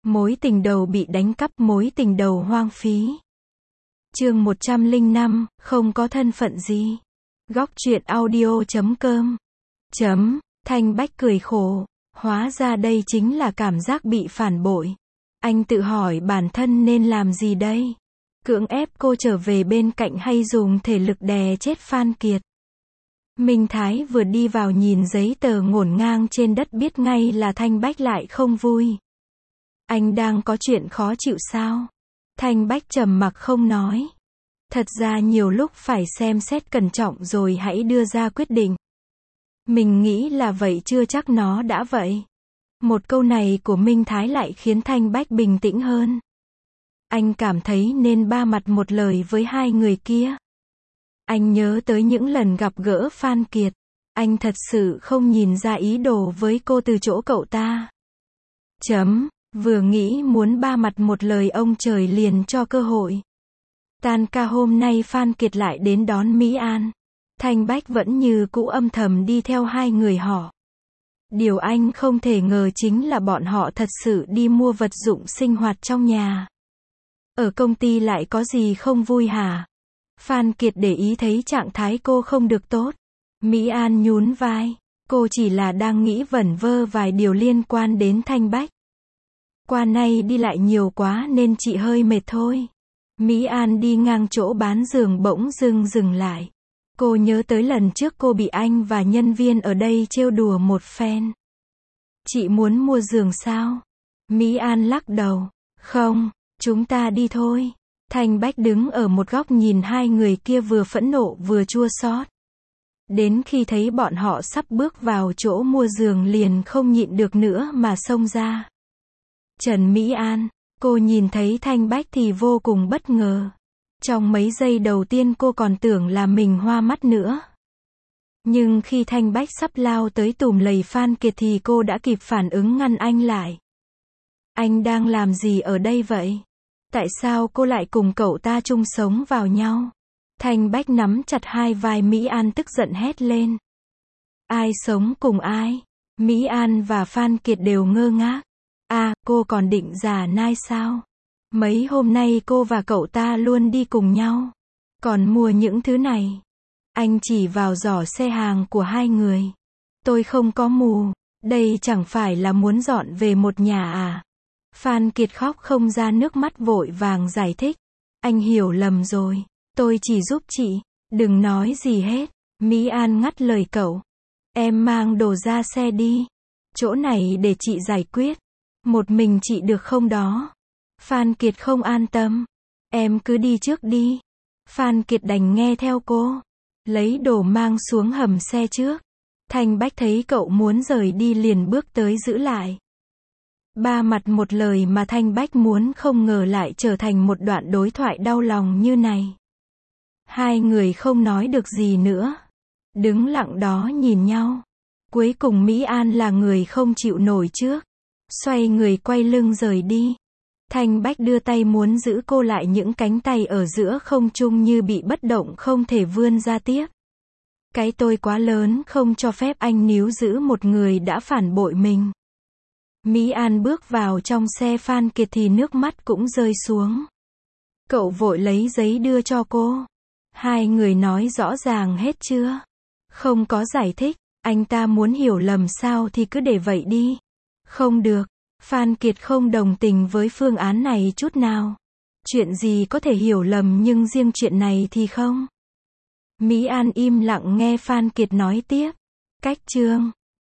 Mối tình đầu bị đánh cắp, mối tình đầu hoang phí. Chương 105, không có thân phận gì. Góc truyện audio.com. Thanh Bách cười khổ. Hóa ra đây chính là cảm giác bị phản bội. Anh tự hỏi bản thân nên làm gì đây? Cưỡng ép cô trở về bên cạnh hay dùng thể lực đè chết Phan Kiệt? Minh Thái vừa đi vào nhìn giấy tờ ngổn ngang trên đất biết ngay là Thanh Bách lại không vui. Anh đang có chuyện khó chịu sao? Thanh Bách trầm mặc không nói. Thật ra nhiều lúc phải xem xét cẩn trọng rồi hãy đưa ra quyết định. Mình nghĩ là vậy chưa chắc nó đã vậy. Một câu này của Minh Thái lại khiến Thanh Bách bình tĩnh hơn. Anh cảm thấy nên ba mặt một lời với hai người kia. Anh nhớ tới những lần gặp gỡ Phan Kiệt. Anh thật sự không nhìn ra ý đồ với cô từ chỗ cậu ta. Vừa nghĩ muốn ba mặt một lời ông trời liền cho cơ hội. Tan ca hôm nay Phan Kiệt lại đến đón Mỹ An. Thanh Bách vẫn như cũ âm thầm đi theo hai người họ. Điều anh không thể ngờ chính là bọn họ thật sự đi mua vật dụng sinh hoạt trong nhà. Ở công ty lại có gì không vui hả? Phan Kiệt để ý thấy trạng thái cô không được tốt. Mỹ An nhún vai. Cô chỉ là đang nghĩ vẩn vơ vài điều liên quan đến Thanh Bách. Qua nay đi lại nhiều quá nên chị hơi mệt thôi. Mỹ An đi ngang chỗ bán giường bỗng dưng dừng lại. Cô nhớ tới lần trước cô bị anh và nhân viên ở đây trêu đùa một phen. Chị muốn mua giường sao? Mỹ An lắc đầu. Không, chúng ta đi thôi. Thanh Bách đứng ở một góc nhìn hai người kia vừa phẫn nộ vừa chua xót. Đến khi thấy bọn họ sắp bước vào chỗ mua giường liền không nhịn được nữa mà xông ra. Trần Mỹ An, cô nhìn thấy Thanh Bách thì vô cùng bất ngờ. Trong mấy giây đầu tiên cô còn tưởng là mình hoa mắt nữa. Nhưng khi Thanh Bách sắp lao tới tùm lầy Phan Kiệt thì cô đã kịp phản ứng ngăn anh lại. Anh đang làm gì ở đây vậy? Tại sao cô lại cùng cậu ta chung sống vào nhau? Thanh Bách nắm chặt hai vai Mỹ An tức giận hét lên. Ai sống cùng ai? Mỹ An và Phan Kiệt đều ngơ ngác. Cô còn định giả nai sao? Mấy hôm nay cô và cậu ta luôn đi cùng nhau. Còn mua những thứ này. Anh chỉ vào giỏ xe hàng của hai người. Tôi không có mù. Đây chẳng phải là muốn dọn về một nhà à? Phan Kiệt khóc không ra nước mắt vội vàng giải thích. Anh hiểu lầm rồi. Tôi chỉ giúp chị. Đừng nói gì hết. Mỹ An ngắt lời cậu. Em mang đồ ra xe đi. Chỗ này để chị giải quyết. Một mình chị được không đó? Phan Kiệt không an tâm. Em cứ đi trước đi. Phan Kiệt đành nghe theo cô. Lấy đồ mang xuống hầm xe trước. Thanh Bách thấy cậu muốn rời đi liền bước tới giữ lại. Ba mặt một lời mà Thanh Bách muốn không ngờ lại trở thành một đoạn đối thoại đau lòng như này. Hai người không nói được gì nữa. Đứng lặng đó nhìn nhau. Cuối cùng Mỹ An là người không chịu nổi trước. Xoay người quay lưng rời đi. Thanh Bách đưa tay muốn giữ cô lại những cánh tay ở giữa không trung như bị bất động không thể vươn ra tiếp. Cái tôi quá lớn không cho phép anh níu giữ một người đã phản bội mình. Mỹ An bước vào trong xe Phan Kiệt thì nước mắt cũng rơi xuống. Cậu vội lấy giấy đưa cho cô. Hai người nói rõ ràng hết chưa? Không có giải thích. Anh ta muốn hiểu lầm sao thì cứ để vậy đi. Không được. Phan Kiệt không đồng tình với phương án này chút nào. Chuyện gì có thể hiểu lầm nhưng riêng chuyện này thì không. Mỹ An im lặng nghe Phan Kiệt nói tiếp. Cách chương